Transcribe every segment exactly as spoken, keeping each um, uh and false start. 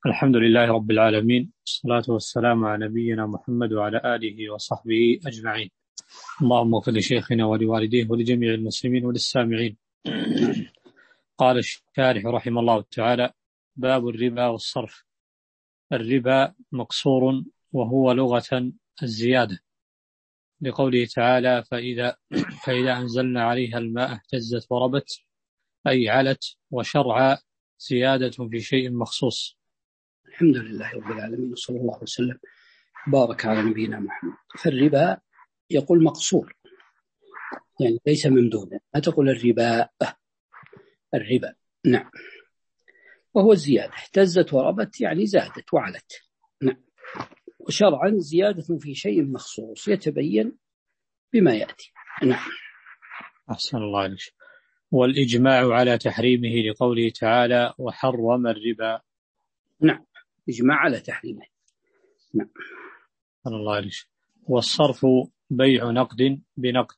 الحمد لله رب العالمين، والصلاة والسلام على نبينا محمد وعلى آله وصحبه أجمعين. اللهم اغفر لشيخنا ولوالديه ولجميع المسلمين وللسامعين. قال الشارح رحمه الله تعالى: باب الربا والصرف. الربا مقصور وهو لغة الزيادة، لقوله تعالى: فإذا, فإذا أنزلنا عليها الماء اهتزت وربت، أي علت، وشرع زيادة في شيء مخصوص. الحمد لله رب العالمين، وصلى الله وسلم بارك على نبينا محمد. فالربا يقول مقصور، يعني ليس ممدودا. ما تقول الربا الربا نعم، وهو الزيادة. اهتزت وربت يعني زادت وعلت. نعم. وشرعا زيادة في شيء مخصوص يتبين بما يأتي. نعم. أحسن الله عليك. والإجماع على تحريمه لقوله تعالى: وحرم الربا. نعم، إجماع على تحريمه. نعم. أحسن الله عليك. والصرف بيع نقد بنقد.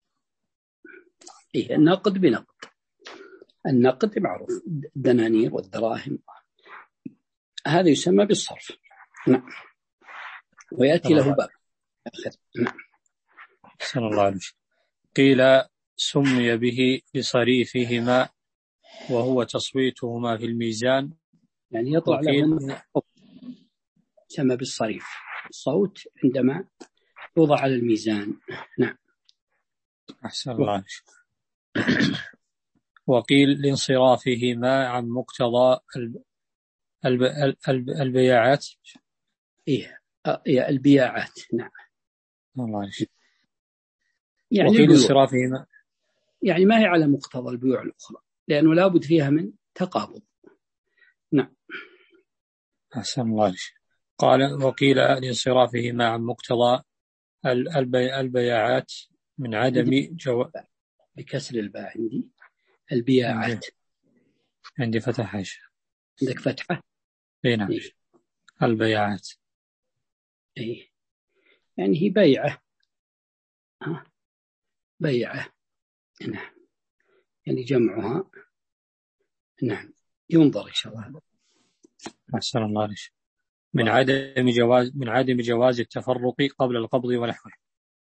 إيه، النقد بنقد. النقد معروف، الدنانير والدراهم، هذا يسمى بالصرف. نعم. ويأتي له باب آخر. نعم. أحسن الله عليك. قيل سمي به لصريفهما وهو تصويتهما في الميزان، يعني يطلع لهما سمى بالصريف، الصوت عندما يوضع على الميزان. نعم. أحسن الله عليك. وقيل لانصرافهما عن مقتضى الب... الب... الب... البياعات. إيه البياعات. نعم. الله عليك. يعني وقيل انصرافهما، يعني ما هي على مقتضى البيوع الأخرى، لأنه لابد فيها من تقابض. نعم. أحسن الله عليك. قال: وقيل لانصرافهما عن مقتضى البي... البياعات من عدم جواز. بكسر الباء عندي البياعات. عندي, عندي فتحة. عندك فتحة؟ اي نعم. إيه؟ البياعات. ايه يعني هي بيعة. ها بيعة. نعم. يعني جمعها. نعم. ينظر إن شاء الله. أحسن الله عليك. من عدم جواز من عدم جواز التفرق قبل القبض ونحوه.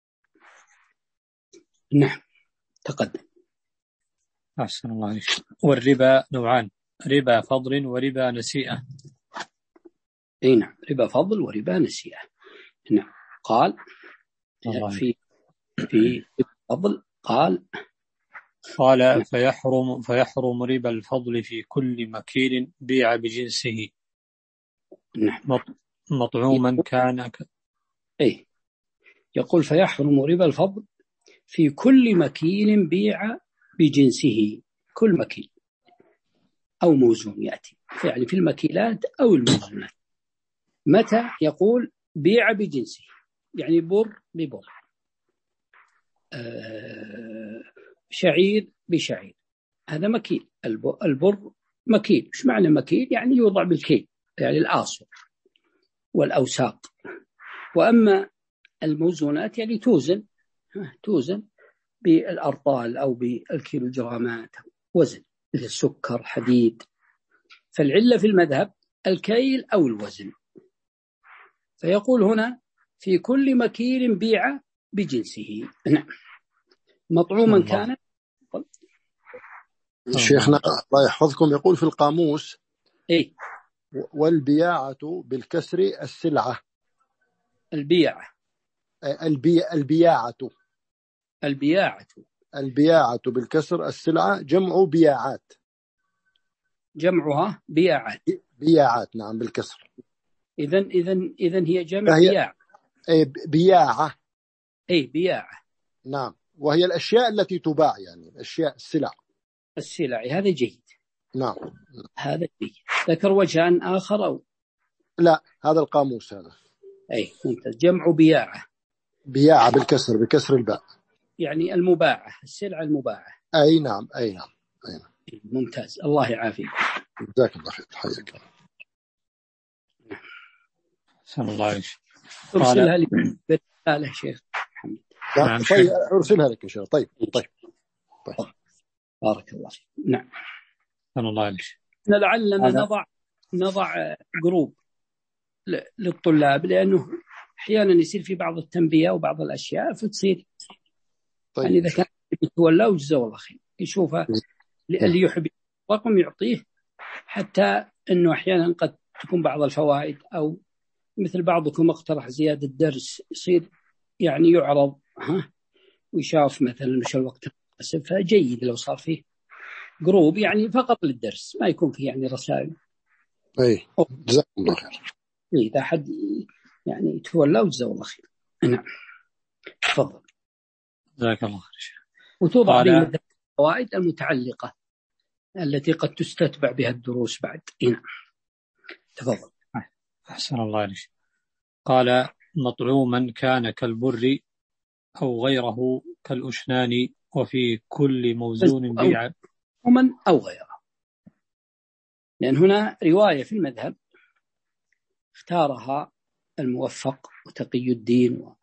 نعم. تقدم. أحسن الله عليك. والربا نوعان: ربا فضل وربا نسيئة. اي نعم، ربا فضل وربا نسيئة. نعم. قال في في فضل قال قال نعم. فيحرم فيحرم ربا الفضل في كل مكيل بيع بجنسه. نعم. مطعوما كان ك... اي يقول فيحرم ربا الفضل في كل مكيل بيع بجنسه. كل مكيل أو موزون يأتي، يعني في المكيلات أو الموزونات. متى يقول بيع بجنسه؟ يعني بر ببر، آه شعير بشعير، هذا مكيل. البر مكيل. إيش معنى مكيل؟ يعني يوضع بالكيل، يعني الآصر والأوساق. وأما الموزونات يعني توزن توزن بالأرطال أو بالكيلوغرامات، وزن مثل السكر، حديد. فالعلة في المذهب الكيل أو الوزن. فيقول هنا في كل مكيل بيع بجنسه. نعم. مطعوما كان. شيخنا الله يحفظكم يقول في القاموس: إيه؟ والبياعة بالكسر السلعة. البيعة البي... البياعة البياعة البياعة بالكسر السلعة، جمع بياعات. جمعها بياعات. بياعات نعم بالكسر. إذن إذن إذن هي جمع فهي... بياع. أي بياعة. أي بياعة. نعم. وهي الأشياء التي تباع، يعني الأشياء السلع. السلع. هذا جيد. نعم. هذا جيد. ذكر وجهان آخر أو لا، هذا القاموس هذا. أي ممتاز. جمع بياعة. بياعة بالكسر، بكسر الباء، يعني المباعة، السلعة المباعة. أي نعم أي نعم أي نعم. ممتاز. الله يعافيك. جزاك الله خير. حياك الله. سلام الله عليك. ارسلها لي برسالة شيخ محمد. نعم. طيب ارسلها لك ان شاء الله. طيب طيب طيب. بارك الله فيك. نعم. سلام الله عليك. لعلنا نضع نضع جروب للطلاب، لأنه أحيانا يصير في بعض التنبيه وبعض الأشياء فتصير طيب. يعني إذا كان يتولى وجزاه الله خير يشوفه اللي يحب رقم يعطيه، حتى أنه أحيانا قد تكون بعض الفوائد أو مثل بعضكم اقترح زيادة درس يصير يعني يعرض ها ويشاف مثلا وش الوقت المناسب، فجيد لو صار فيه جروب يعني فقط للدرس، ما يكون فيه يعني رسائل. أي جزاك الله خير. إذا حد يعني يتولى وجزاه الله خير. نعم تفضل. جزاك الله خير. وتوضع به مثل الفوائد المتعلقة التي قد تستتبع بها الدروس بعد. نعم تفضل. أحسن الله عليك. قال مطعوما كان كالبر أو غيره كالأشنان وفي كل موزون بيع. ومن أو غيره، لأن هنا رواية في المذهب اختارها الموفق وتقي الدين و...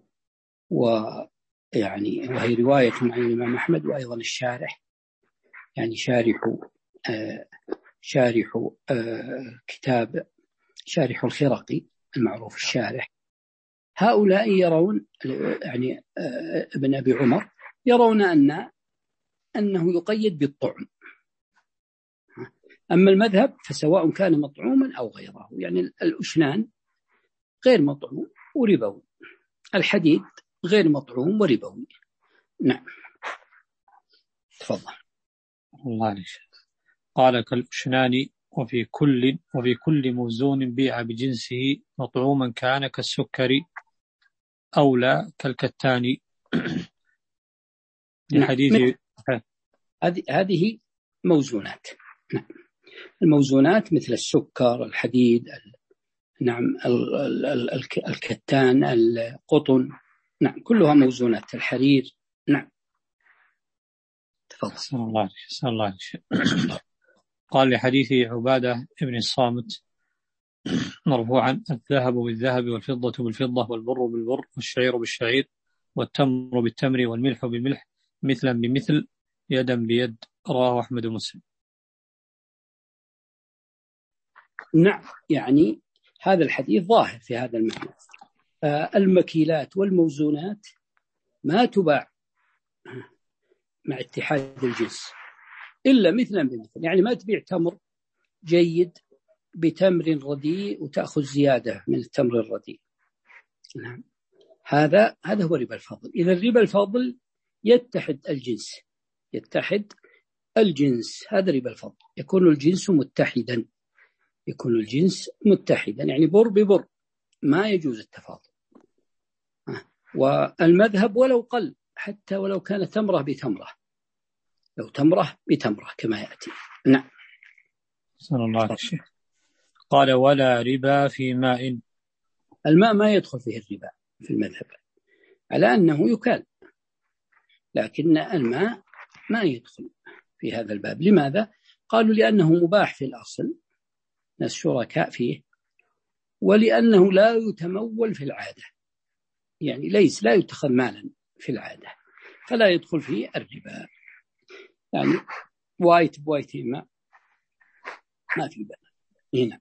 ويعني وهي رواية عن الإمام أحمد وأيضا الشارح يعني شارح آه شارح آه كتاب شارح الخرقي المعروف الشارح. هؤلاء يرون يعني آه ابن أبي عمر يرون أن أنه يقيد بالطعم. أما المذهب فسواء كان مطعوما أو غيره، يعني الأشنان غير مطعوم وربوي، الحديد غير مطعوم وربوي. نعم تفضل. الله عليك. قال كالأشنان وفي كل وفي كل موزون بيع بجنسه مطعوما كان كالسكر أو لا كالكتان لحديث هذه هذه موزونات. نعم الموزونات مثل السكر الحديد نعم الكتان القطن نعم كلها موزونات الحرير. نعم تفضل. صلى الله عليه صلى الله عليه. قال لحديث عبادة ابن الصامت مرفوعا الذهب بالذهب والفضة بالفضة والبر بالبر والشعير بالشعير والتمر بالتمر والملح بالملح مثلا بمثل يدا بيد. رواه أحمد ومسلم. نعم يعني هذا الحديث ظاهر في هذا المعنى. المكيلات والموزونات ما تباع مع اتحاد الجنس إلا مثلا بمثل، يعني ما تبيع تمر جيد بتمر رديء وتأخذ زيادة من التمر الرديء. نعم هذا هذا هو ربا الفضل. إذا الربا الفضل يتحد الجنس يتحد الجنس هذا ربا الفضل، يكون الجنس متحدا يكون الجنس متحدا يعني بر ببر ما يجوز التفاضل. والمذهب ولو قل حتى ولو كان تمرة بتمرة لو تمرة بتمرة كما يأتي. نعم صلى الله عليه وسلم. قال ولا ربا في ماء. الماء ما يدخل فيه الربا في المذهب على أنه يكال، لكن الماء ما يدخل في هذا الباب. لماذا؟ قالوا لأنه مباح في الأصل ناس شركاء فيه، ولأنه لا يتمول في العادة يعني ليس لا يتخذ مالا في العادة فلا يدخل فيه الربا. يعني وايت بوايتين ما ما في بال هنا.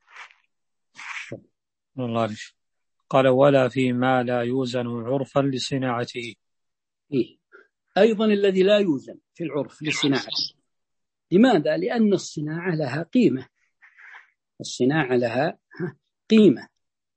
الله عليه. قال ولا فيما لا يوزن عرفا لصناعته. إيه؟ أيضا الذي لا يوزن في العرف لصناعته. لماذا؟ لأن الصناعة لها قيمة الصناعة لها قيمة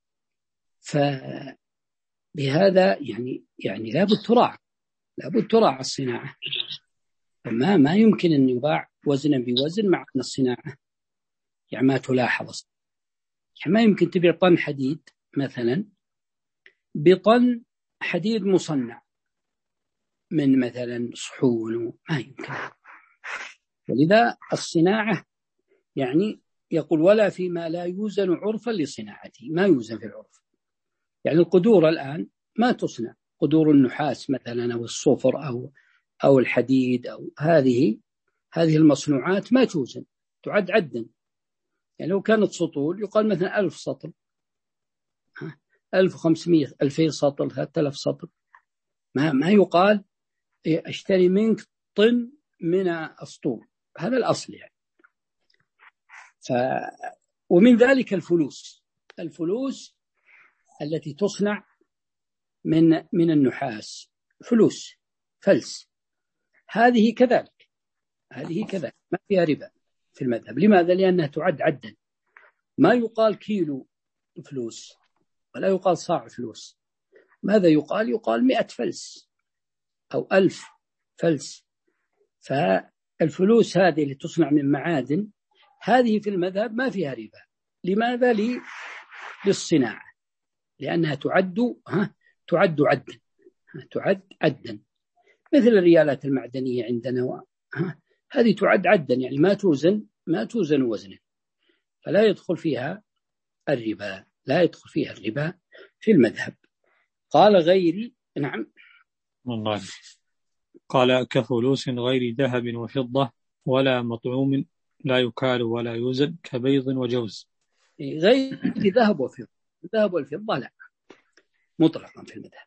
فبهذا يعني يعني لابد تراعى لابد تراعى الصناعة. فما ما يمكن أن يباع وزنا بوزن مع أن الصناعة يعني ما تلاحظ. يعني ما يمكن تبيع طن حديد مثلا بطن حديد مصنع من مثلا صحون، ما يمكن. ولذا الصناعة يعني يقول ولا فيما لا يوزن عرفا لصناعته ما يوزن في العرف. يعني القدور الآن ما تصنع، قدور النحاس مثلا أو الصفر أو أو الحديد أو هذه هذه المصنوعات ما توزن تعد عدا. يعني لو كانت سطول يقال مثلا ألف سطل ألف وخمسمائة ألفين سطل ثلاثة آلاف سطل. ما ما يقال أشتري منك طن من السطول، هذا الأصل يعني. ف... ومن ذلك الفلوس الفلوس التي تصنع من من النحاس، فلوس فلس، هذه كذلك هذه كذلك ما فيها ربا في المذهب. لماذا؟ لأنها تعد عدا، ما يقال كيلو فلوس ولا يقال صاع فلوس. ماذا يقال؟ يقال مئة فلس أو ألف فلس. فالفلوس هذه اللي تصنع من معادن هذه في المذهب ما فيها ربا. لماذا؟ للصناعة، لأنها تعد ها تعد عدا تعد عدا مثل الريالات المعدنية عندنا، ها هذه تعد عدا، يعني ما توزن ما توزن وزنا، فلا يدخل فيها الربا لا يدخل فيها الربا في المذهب. قال غيري نعم والله قال كفلوس غير ذهب وفضة ولا مطعوم لا يكال ولا يوزن كبيض وجوز. غير ذهب وفضة، الذهب والفضة لا مطلقا في المذهب،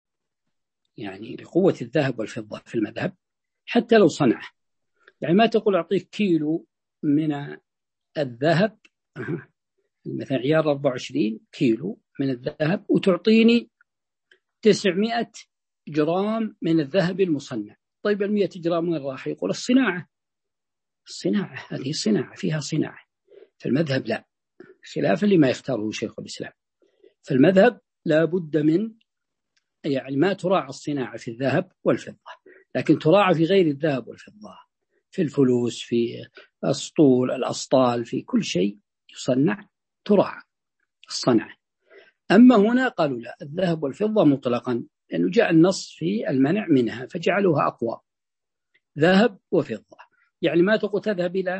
يعني لقوة الذهب والفضة في المذهب حتى لو صنعه. يعني ما تقول أعطيك كيلو من الذهب مثلا عيار أربعة وعشرين كيلو من الذهب وتعطيني تسعمائة جرام من الذهب المصنع. طيب المئة جرام وين راح؟ يقول الصناعة الصناعة هذه صناعة فيها صناعة. في المذهب لا، خلافا لما يختاره شيخ الإسلام. في المذهب لا بد من يعني ما تراعى الصناعة في الذهب والفضة، لكن تراعى في غير الذهب والفضة، في الفلوس، في الأسطول الأسطال، في كل شيء يصنع تراعى الصنعة. أما هنا قالوا لا، الذهب والفضة مطلقا، لأنه جاء النص في المنع منها فجعلوها أقوى، ذهب وفضة. يعني ما تقول تذهب إلى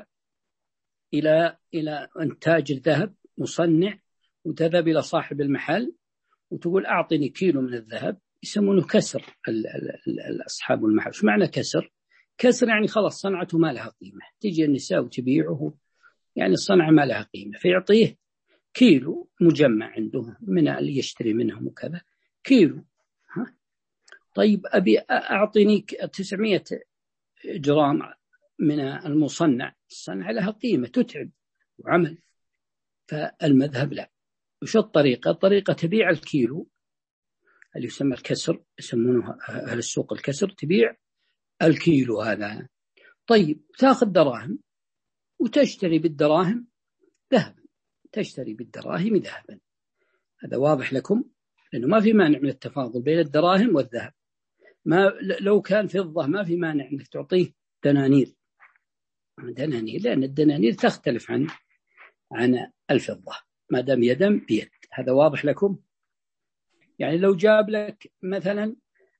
إلى إلى تاجر ذهب مصنع وتذهب إلى صاحب المحل وتقول أعطني كيلو من الذهب، يسمونه كسر الأصحاب المحل. شو معنى كسر؟ كسر يعني خلاص صنعته ما لها قيمة، تيجي النساء وتبيعه، يعني الصنعة ما لها قيمة، فيعطيه كيلو مجمع عنده من اللي يشتري منهم وكذا كيلو. ها؟ طيب أبي أعطيني تسعمائة جرام من المصنع، الصنعة لها قيمة تتعب وعمل. فالمذهب لا. وش الطريقة؟ الطريقة تبيع الكيلو اللي يسمى الكسر، يسمونه أهل السوق الكسر، تبيع الكيلو هذا. طيب تأخذ دراهم وتشتري بالدراهم ذهبا، تشتري بالدراهم ذهبا. هذا واضح لكم، لأنه ما في مانع من التفاضل بين الدراهم والذهب. ما لو كان فضة ما في مانع أنك تعطيه دنانير دنانير لأن الدنانير تختلف عن عن الفضة ما دام يدا بيد. هذا واضح لكم. يعني لو جاب لك مثلا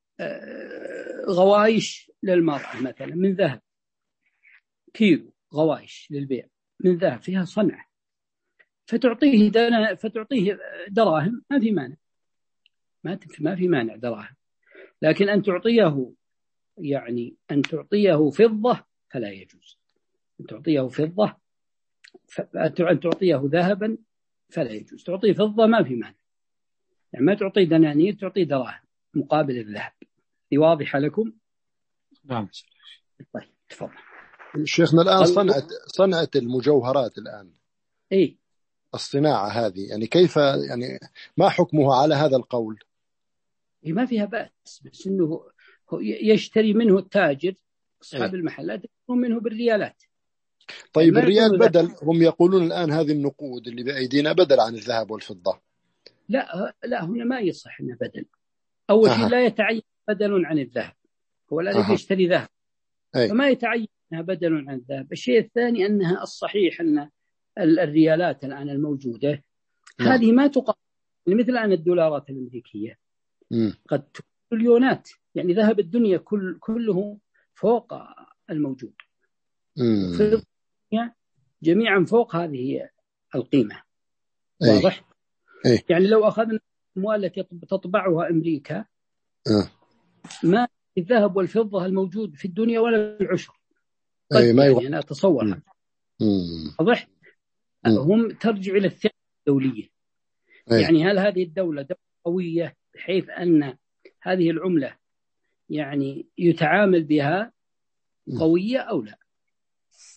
غوايش للمرأة مثلا من ذهب، كيلو غوايش للبيع من ذهب فيها صنعة، فتعطيه دنا فتعطيه دراهم ما في مانع، ما ما في مانع دراهم. لكن أن تعطيه يعني أن تعطيه فضة فلا يجوز. أن تعطيه فضة أن تعطيه ذهبا فلا يجوز. تعطيه فضة ما في مانع، يعني ما تعطيه دنانير، تعطيه دراهم مقابل الذهب. دي واضحة لكم؟ نعم. طيب تفضل. شيخنا الآن صنعت صنعت المجوهرات الآن، إيه الصناعة هذه يعني كيف، يعني ما حكمها على هذا القول؟ هي ما فيها بأس، بس إنه يشتري منه التاجر أصحاب إيه؟ المحلات يشترون منه بالريالات. طيب يعني الريال بدل، هم يقولون الآن هذه النقود اللي بأيدينا بدل عن الذهب والفضة. لا لا هنا ما يصح إنه بدل. أول شيء لا يتعين بدل عن الذهب، هو الذي يشتري ذهب أي. فما يتعين أنها بدل عن الذهب. الشيء الثاني أنها الصحيح أن الريالات الآن الموجودة نعم. هذه ما تقابل مثل الآن الدولارات الأمريكية م. قد تريليونات، يعني ذهب الدنيا كل كله فوق الموجود م. في الدنيا جميعا فوق هذه القيمة. أي. واضح؟ أي. يعني لو أخذنا الأموال التي تطبعها أمريكا أه. ما الذهب والفضة الموجود في الدنيا ولا العشر. أي ما يعني أنا أتصور. واضح؟ هم ترجع إلى الثقة الدولية. أي. يعني هل هذه الدولة دولة قوية بحيث أن هذه العملة يعني يتعامل بها قوية أو لا؟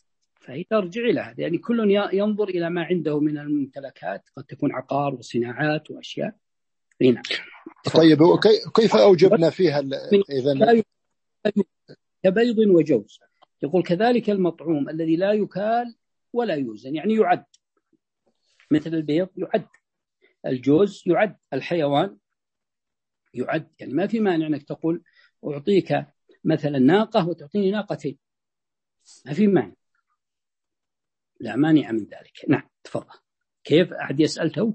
فهي ترجع إلى هذا، يعني كل ينظر إلى ما عنده من الممتلكات، قد تكون عقار وصناعات وأشياء. هنا طيب كيف أوجبنا فيها إذن كبيض وجوز؟ يقول كذلك المطعوم الذي لا يكال ولا يوزن، يعني يعد، مثل البيض يعد، الجوز يعد، الحيوان يعد. يعني ما في مانع أنك تقول أعطيك مثلا ناقة وتعطيني ناقتين، ما في مانع، لا مانع من ذلك. نعم تفضل. كيف أحد يسألته؟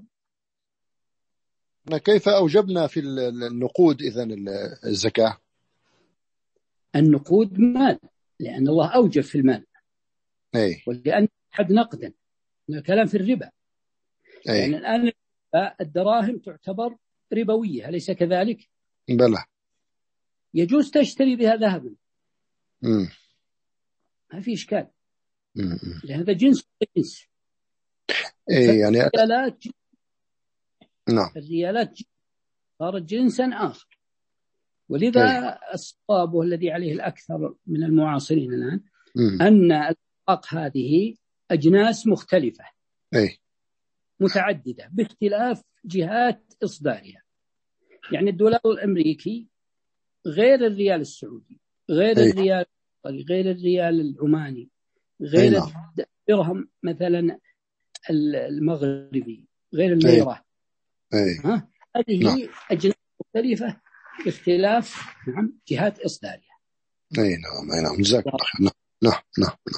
كيف أوجبنا في النقود إذن الزكاة؟ النقود مال، لأن الله أوجب في المال، أي. ولأن حد نقدا، الكلام في الربا. أي. يعني الآن الدراهم تعتبر ربوية، أليس كذلك؟ بلى. يجوز تشتري بها ذهبا، مم. ما في إشكال، مم. لأن هذا جنس جنس. أي يعني الريالات جنس. نعم. الريالات جنس. صارت جنسا آخر. ولذا أي. الصواب والذي عليه الأكثر من المعاصرين الآن مم. أن الأسواق هذه أجناس مختلفة، أي. متعددة باختلاف جهات إصدارها. يعني الدولار الأمريكي غير الريال السعودي، غير أي. الريال غير الريال العماني، غير نعم. الدرهم مثلا المغربي، غير الليرة. أي. ها؟ هذه نعم. أجناس مختلفة باختلاف نعم جهات إصدارها. أي نعم. أي نعم. جزاك الله خير. نعم نعم نعم.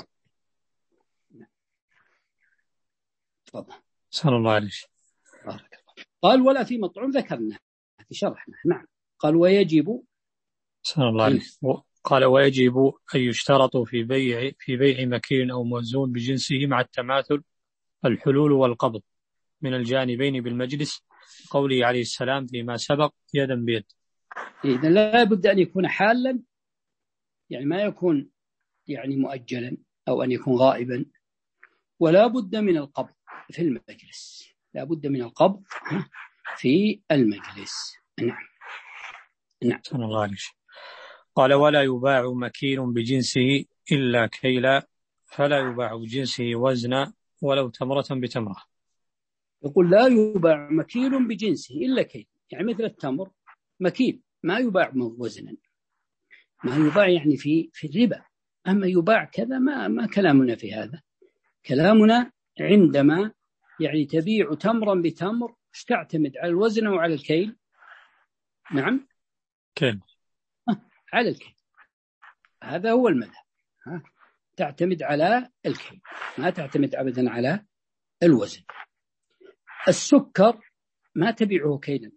تفضل. صلى الله عليه وسلم. قال ولا في مطعوم، ذكرنا في شرحنا. نعم. قال ويجب. صلى الله عليه وسلم. قال ويجب أن يشترط في بيع في بيع مكيل أو موزون بجنسه مع التماثل الحلول والقبض من الجانبين بالمجلس، قوله عليه السلام فيما سبق يدا بيد. إذا لا بد أن يكون حالا، يعني ما يكون يعني مؤجلا أو أن يكون غائبا، ولا بد من القبض في المجلس، لا بد من القبض في المجلس. نعم نعم. صلى الله عليه وسلم. قال ولا يباع مكيل بجنسه إلا كيلا، فلا يباع بجنسه وزنا ولو تمرة بتمرة. يقول لا يباع مكيل بجنسه إلا كيل، يعني مثل التمر مكيل ما يباع وزنا، ما يباع يعني في في الربا. أما يباع كذا ما ما كلامنا في هذا. كلامنا عندما يعني تبيع تمرا بتمر، ايش تعتمد على الوزن وعلى الكيل؟ نعم كيل. على الكيل، هذا هو المذهب. ها؟ تعتمد على الكيل، ما تعتمد أبدا على الوزن. السكر ما تبيعه كيلا،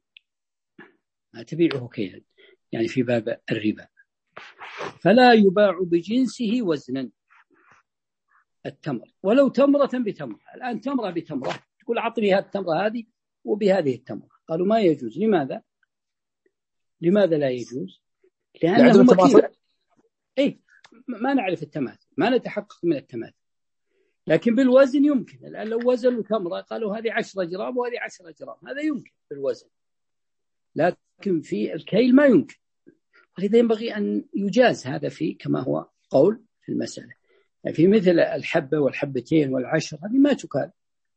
ما تبيعه كيلا يعني في باب الربا. فلا يباع بجنسه وزنا التمر ولو تمرة بتمرة. الآن تمرة بتمرة، تقول أعطني هذه التمرة هذه وبهذه التمرة، قالوا ما يجوز. لماذا؟ لماذا لا يجوز؟ لأنه مكيل. إيه ما نعرف التماثل، ما نتحقق من التماثل، لكن بالوزن يمكن. الآن لو وزنوا تمرة قالوا هذه عشرة جرام وهذه عشرة جرام، هذا يمكن بالوزن، لكن في الكيل ما يمكن. ولذا ينبغي أن يجاز هذا في كما هو قول في المسألة. يعني في مثل الحبة والحبتين والعشر هذه ما تكال،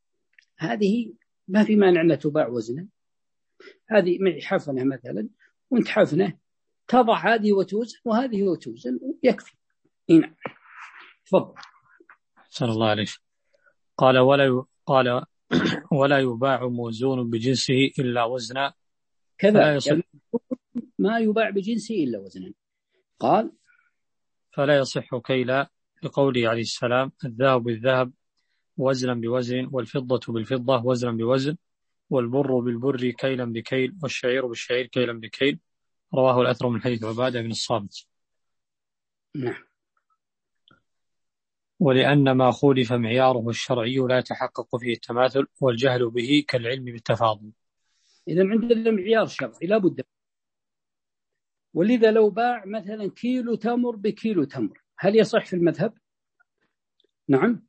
هذه ما في مانع أن تباع وزنا. هذه معي حفنة مثلا وانت حفنة، تضع هذه وتوزن وهذه وتوزن يكفي. نعم تفضل. صلى الله عليه وسلم. قال ولا قال ولا يباع موزون بجنسه إلا وزنا كذا، يعني ما يباع بجنسه إلا وزنا. قال فلا يصح كيلا لقوله عليه السلام الذهب بالذهب وزنا بوزن، والفضة بالفضة وزنا بوزن، والبر بالبر كيلا بكيل، والشعير بالشعير كيلا بكيل. رواه الأثر من حديث عبادة بن الصامت. نعم. ولأن ما خولف معياره الشرعي لا يتحقق فيه التماثل، والجهل به كالعلم بالتفاضل. إذن عندنا معيار شرعي لا بد. ولذا لو باع مثلا كيلو تمر بكيلو تمر، هل يصح في المذهب؟ نعم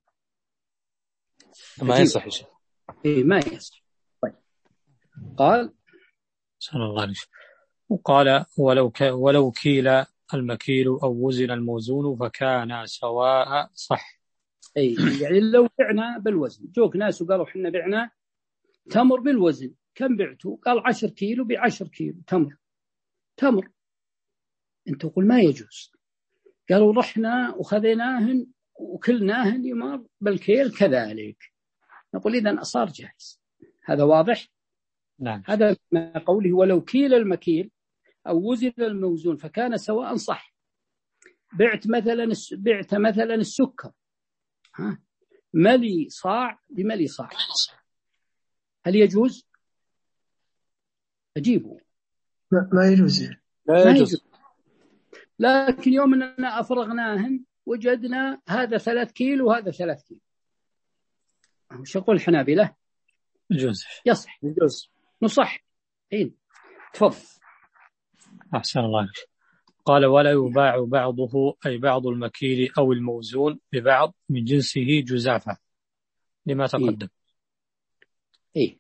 ما يصح. إيه ما يصح. طيب. قال صلى الله عليه وسلم. وقال ولو, ك... ولو كيل المكيل أو وزن الموزون فكان سواء صح. أي يعني لو بعنا بالوزن، جوك ناس وقالوا حنا بعنا تمر بالوزن، كم بعتوا؟ قال عشر كيلو بعشر كيلو تمر تمر أنت تقول ما يجوز. قالوا رحنا وخذيناهن وكلناهن يمر بالكيل كذلك، نقول إذن أصار جائز. هذا واضح؟ نعم. هذا ما قوله ولو كيل المكيل أو وزن الموزون فكان سواء صح. بعت مثلا بعت مثلا السكر، ها ملي صاع بملي صاع، هل يجوز؟ أجيبه ما يجوز. لا يجوز. لكن يوم أننا أفرغناهن وجدنا هذا ثلاث كيلو وهذا ثلاث كيلو، وش يقول الحنابلة؟ يجوز، يصح، يجوز، نصح. حين تفضل. أحسن الله عليك. قال ولا يباع بعضه أي بعض المكيل أو الموزون ببعض من جنسه جزافة لما تقدم. إيه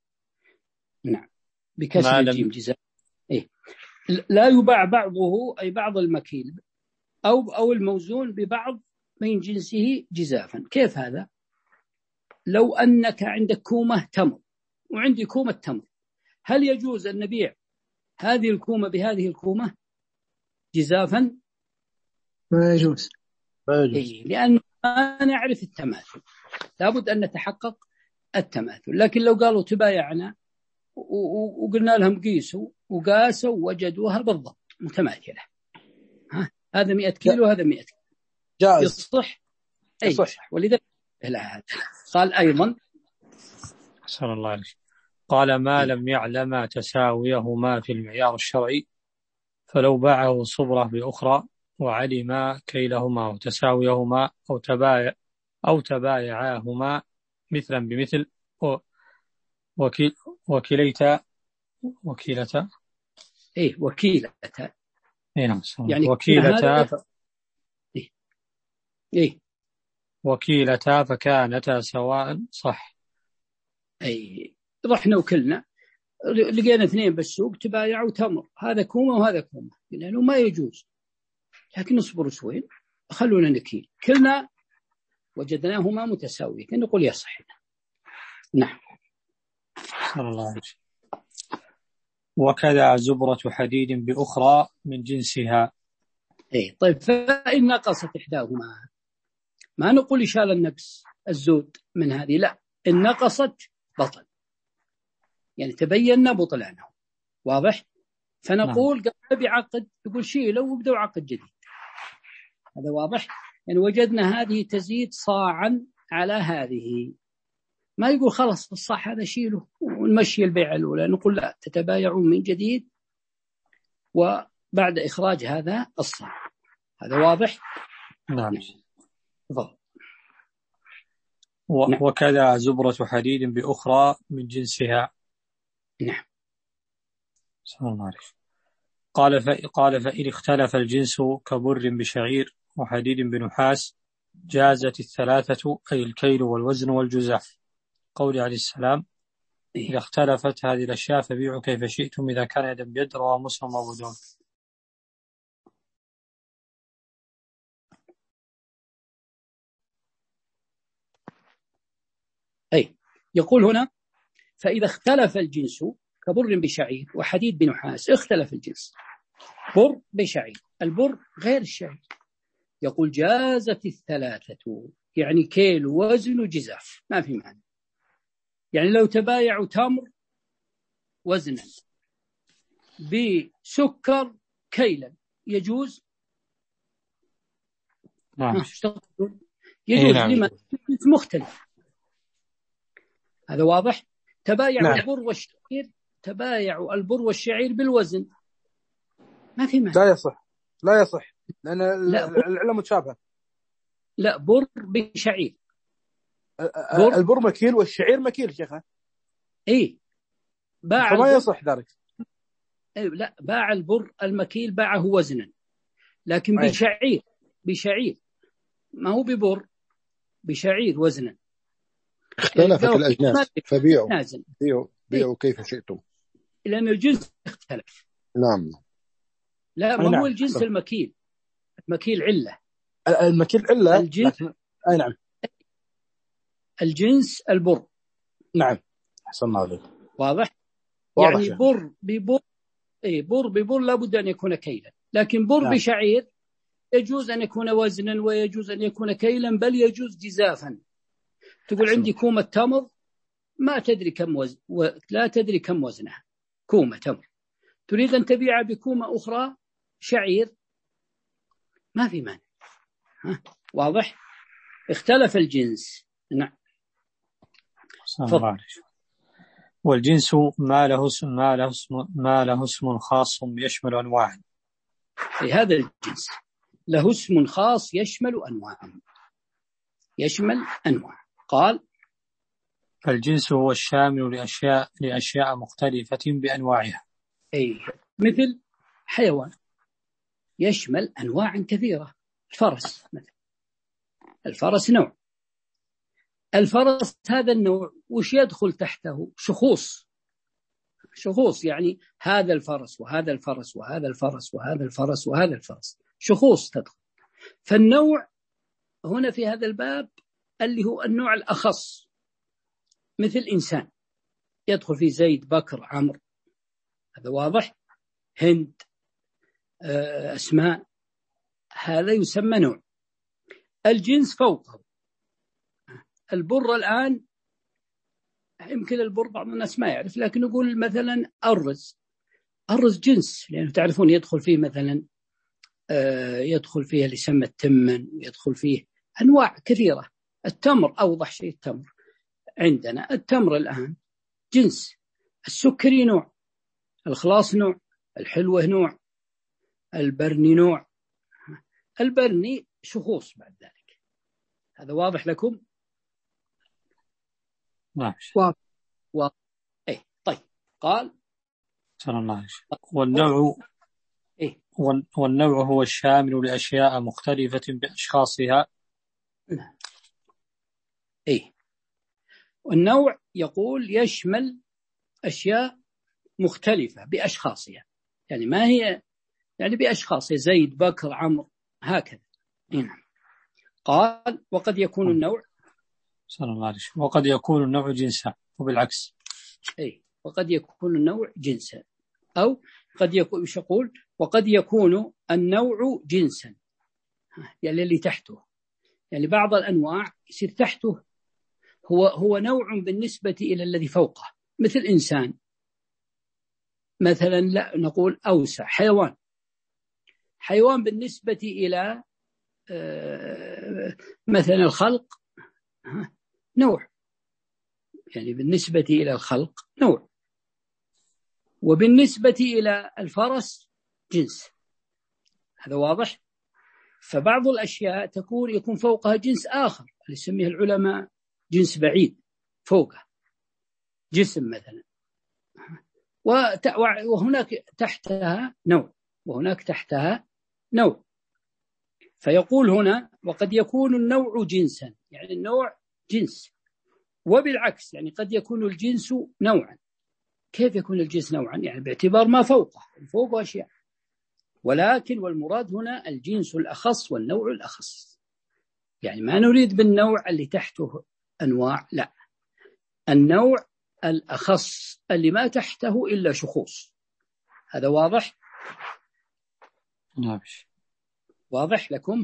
نعم بكسر الجيم جزافة. إيه لا يباع بعضه أي بعض المكيل أو أو الموزون ببعض من جنسه جزافا. كيف هذا؟ لو أنك عندك كومة تمر وعندي كومة تمر، هل يجوز أن نبيع هذه الكومة بهذه الكومة جزافا؟ ما يجوز. ما يجوز. إيه لأن ما نعرف التماثل، لابد أن نتحقق التماثل. لكن لو قالوا تبايعنا وقلنا لهم قيسوا وقاسوا وجدوها بالضبط متماثلة، ها هذا مئة كيلو وهذا مئة كيلو، جائز، يصح. أي يصح. ولذلك قال أيضا صلى الله عليه قال ما لم يعلم تساويهما في المعيار الشرعي فلو باعه صبرة بأخرى وعلم كيلهما وتساويهما أو تبايع أو تبايعاهما مثلا بمثل وكيل وكيلتا وكيلتا إيه وكيلتا إيه نعم يعني وكيلتا ف... إيه إيه وكيلتا فكانتا سواء صح. أي رحنا وكلنا لقينا اثنين بالسوق تبايعوا تمر، هذا كومة وهذا كومة، لأنه ما يجوز. لكن نصبر شوي خلونا نكيل، كلنا وجدناهما متساويين نقول يصح. نعم. صلى الله عليه وسلم. وكذا زبرة حديد بأخرى من جنسها. أي طيب فإن نقصت إحداهما، ما نقول شال النقص الزود من هذه، لا، إن نقصت بطل، يعني تبين بطلانه، واضح؟ فنقول قبل بعقد يقول شيله وابدأ عقد جديد، هذا واضح؟ يعني وجدنا هذه تزيد صاعا على هذه، ما يقول خلص الصاع هذا شيله ونمشي البيع الأولى، نقول لا، تتبايعون من جديد وبعد إخراج هذا الصاع، هذا واضح؟ نعم. تفضل. وكذا زبرة حديد بأخرى من جنسها. نعم. صلى الله عليه. قال فقال فإن اختلف الجنس كبر بشعير وحديد بنحاس جازت الثلاثة أي الكيل والوزن والجزاف. قول عليه السلام إذا اختلفت هذه الأشياء فبيعوا كيف شئتم إذا كان يدا بيد. رواه مسلم وأبو داود. أي يقول هنا فإذا اختلف الجنس كبر بشعير وحديد بنحاس، اختلف الجنس، بر بشعير، البر غير الشعير، يقول جازت الثلاثة، يعني كيل وزن وجزاف، ما في معنى. يعني لو تبايعوا تمر وزنا بسكر كيلا يجوز؟ نعم. يجوز. لما مختلف، هذا واضح. تبايعوا نعم. البر والشعير، تبايعوا البر والشعير بالوزن، ما في معنى. لا يصح، لا يصح، لأن العلة متشابهة. لا، بر بشعير، بر البر مكيل والشعير مكيل شيخنا. اي باع فما يصح ذلك. اي لا، باع البر المكيل باعه وزنا، لكن أي. بشعير بشعير ما هو ببر، بشعير وزنا. اختلفت الأجناس فبيعوا بيعوا بيعوا كيف شئتم، لأن الجنس اختلف. نعم. لا، ما نعم. هو الجنس المكيل، المكيل علة، المكيل علة الجنس. أي نعم. الجنس البر. نعم أحسن الله عليك. واضح؟ واضح يعني شيخ. بر ببر، إيه بر ببر لابد أن يكون كيلا، لكن بر نعم. بشعير يجوز أن يكون وزنا ويجوز أن يكون كيلا، بل يجوز جزافا. تقول أحسن. عندي كومة تمر ما تدري كم وزن ولا تدري كم وزنها، كومة تمر تريد أن تبيع بكومة أخرى شعير ما في مانع. واضح؟ اختلف الجنس. نعم. والجنس ما له اسم ما له اسم ما له اسم خاص يشمل أنواعا. هذا الجنس له اسم خاص يشمل أنواعا، يشمل أنواع. قال الجنس هو الشامل لأشياء لأشياء مختلفة بأنواعها. أي مثل حيوان يشمل أنواع كثيرة. الفرس مثلا، الفرس نوع. الفرس هذا النوع وش يدخل تحته؟ شخوص. شخوص يعني هذا الفرس وهذا الفرس وهذا الفرس وهذا الفرس وهذا الفرس، شخوص تدخل. فالنوع هنا في هذا الباب اللي هو النوع الأخص، مثل إنسان يدخل فيه زيد بكر عمرو، هذا واضح. هند، أسماء، هذا يسمى نوع. الجنس فوقه. البر الآن يمكن البر بعض الناس ما يعرف، لكن نقول مثلا الرز، الرز جنس، لأنه تعرفون يدخل فيه مثلا يدخل فيه اللي يسمى التمن، يدخل فيه أنواع كثيرة. التمر أوضح شيء، التمر عندنا التمر الآن جنس. السكري نوع، الخلاص نوع، الحلوة نوع، البرني نوع. البرني شخوص بعد ذلك. هذا واضح لكم؟ ماشي. واضح. واضح. إيه طيب. قال سلام الله. والنوع إيه؟ والنوع هو الشامل لأشياء مختلفة بأشخاصها. نعم. إيه. والنوع يقول يشمل أشياء مختلفة بأشخاصها، يعني ما هي يعني بأشخاص زيد بكر عمرو هكذا. نعم. قال وقد يكون النوع سلام الله عليك. وقد يكون النوع جنسا وبالعكس. أي وقد يكون النوع جنسا، أو قد يكون مش يقول وقد يكون النوع جنسا، يعني اللي تحته، يعني بعض الأنواع يصير تحته هو هو نوع بالنسبة إلى الذي فوقه. مثل إنسان مثلا، لا نقول أوسع. حيوان، حيوان بالنسبة إلى مثلا الخلق نوع، يعني بالنسبة إلى الخلق نوع، وبالنسبة إلى الفرس جنس. هذا واضح. فبعض الأشياء تكون يكون فوقها جنس آخر، اللي يسميه العلماء جنس بعيد، فوقه جسم مثلا، وهناك تحتها نوع وهناك تحتها نوع. فيقول هنا وقد يكون النوع جنسا، يعني النوع جنس، وبالعكس يعني قد يكون الجنس نوعا. كيف يكون الجنس نوعا؟ يعني باعتبار ما فوقه، فوقه أشياء، ولكن والمراد هنا الجنس الأخص والنوع الأخص. يعني ما نريد بالنوع اللي تحته أنواع، لا، النوع الأخص اللي ما تحته إلا شخوص. هذا واضح؟ نعم. واضح لكم؟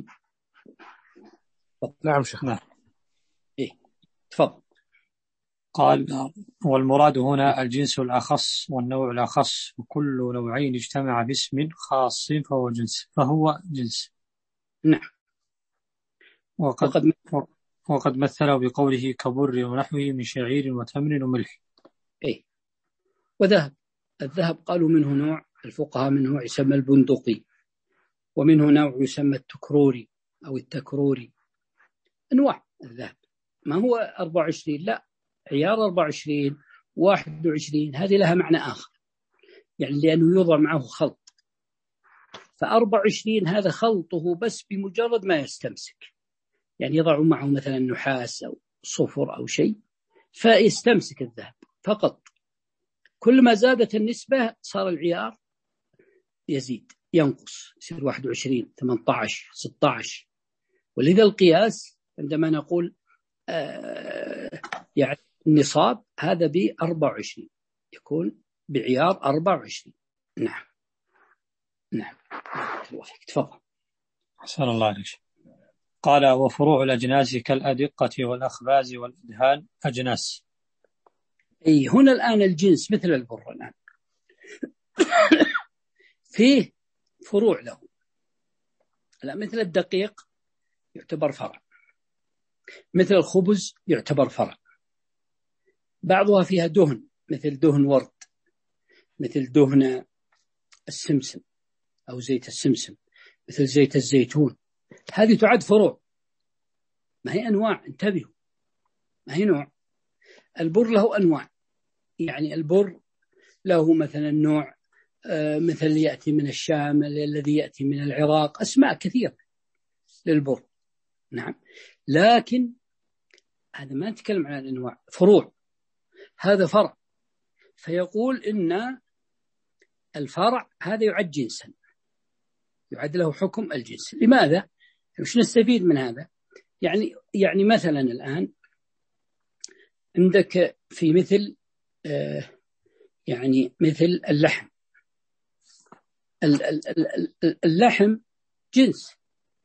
نعم شيخ. نعم. إيه تفضل. قال والمراد هنا الجنس الأخص والنوع الأخص، وكل نوعين اجتمع باسم خاص فهو جنس فهو جنس. نعم. وقد, وقد, وقد مثله بقوله كبر ونحوه من شعير وتمر وملح. إيه. وذهب، الذهب قالوا منه نوع، الفقهاء منه نوع يسمى البندقي، ومنه نوع يسمى التكروري أو التكروري. أنواع الذهب ما هو أربعة وعشرين، لا، عيار أربعة وعشرين واحد وعشرين هذه لها معنى آخر، يعني لأنه يوضع معه خلط. فأربعة وعشرين هذا خلطه بس بمجرد ما يستمسك، يعني يضع معه مثلا نحاس أو صفر أو شيء فيستمسك الذهب فقط. كل ما زادت النسبة صار العيار يزيد ينقص، يصير واحد وعشرين ثمانية عشر ستة عشر. ولذا القياس عندما نقول آه يعني النصاب هذا ب أربعة وعشرين، يكون بعيار أربعة وعشرين. نعم نعم. تفضل. أحسن الله عليك. قال وفروع الأجناس كالأدقة والأخباز والإدهان أجناس. أي هنا الآن الجنس مثل البر الآن فيه فروع له. لا، مثل الدقيق يعتبر فرع، مثل الخبز يعتبر فرع، بعضها فيها دهن مثل دهن ورد، مثل دهن السمسم أو زيت السمسم، مثل زيت الزيتون، هذه تعد فروع، ما هي أنواع، انتبهوا، ما هي نوع. البر له أنواع، يعني البر له مثلا نوع مثل يأتي من الشام، الذي يأتي من العراق، أسماء كثيرة للبر. نعم، لكن هذا ما نتكلم عن الأنواع، فروع، هذا فرع، فيقول إن الفرع هذا يعد جنسا، يعد له حكم الجنس. لماذا؟ وش نستفيد من هذا؟ يعني يعني مثلا الآن عندك في مثل آه يعني مثل اللحم، اللحم جنس،